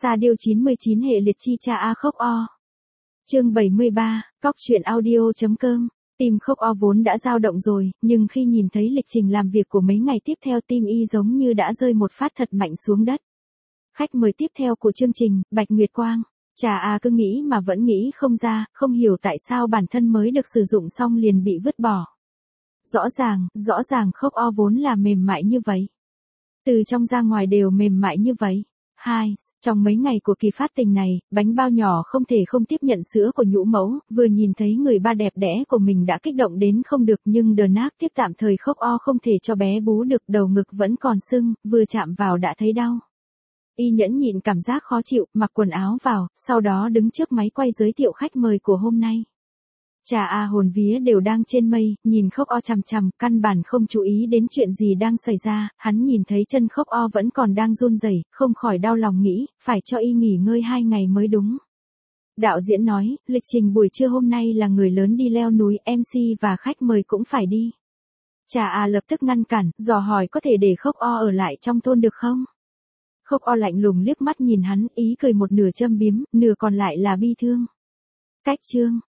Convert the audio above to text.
Sa điêu 99 hệ liệt chi cha A khốc o. Chương 73, cóc truyện audio.com. Tim khốc o vốn đã dao động rồi, nhưng khi nhìn thấy lịch trình làm việc của mấy ngày tiếp theo tim y giống như đã rơi một phát thật mạnh xuống đất. Khách mời tiếp theo của chương trình, Bạch Nguyệt Quang. Cha A cứ nghĩ mà vẫn nghĩ không ra, không hiểu tại sao bản thân mới được sử dụng xong liền bị vứt bỏ. Rõ ràng khốc o vốn là mềm mại như vậy. Từ trong ra ngoài đều mềm mại như vậy. Trong mấy ngày của kỳ phát tình này, bánh bao nhỏ không thể không tiếp nhận sữa của nhũ mẫu, vừa nhìn thấy người ba đẹp đẽ của mình đã kích động đến không được nhưng đờ nác tiếc tạm thời khốc o không thể cho bé bú được, đầu ngực vẫn còn sưng, vừa chạm vào đã thấy đau. Y nhẫn nhịn cảm giác khó chịu, mặc quần áo vào, sau đó đứng trước máy quay giới thiệu khách mời của hôm nay. Cha A hồn vía đều đang trên mây, nhìn khốc o chằm chằm, căn bản không chú ý đến chuyện gì đang xảy ra, hắn nhìn thấy chân khốc o vẫn còn đang run rẩy, không khỏi đau lòng nghĩ, phải cho y nghỉ ngơi 2 ngày mới đúng. Đạo diễn nói, lịch trình buổi trưa hôm nay là người lớn đi leo núi, MC và khách mời cũng phải đi. Cha A lập tức ngăn cản, dò hỏi có thể để khốc o ở lại trong thôn được không? Khốc o lạnh lùng liếc mắt nhìn hắn, ý cười một nửa châm biếm, nửa còn lại là bi thương. Cách chương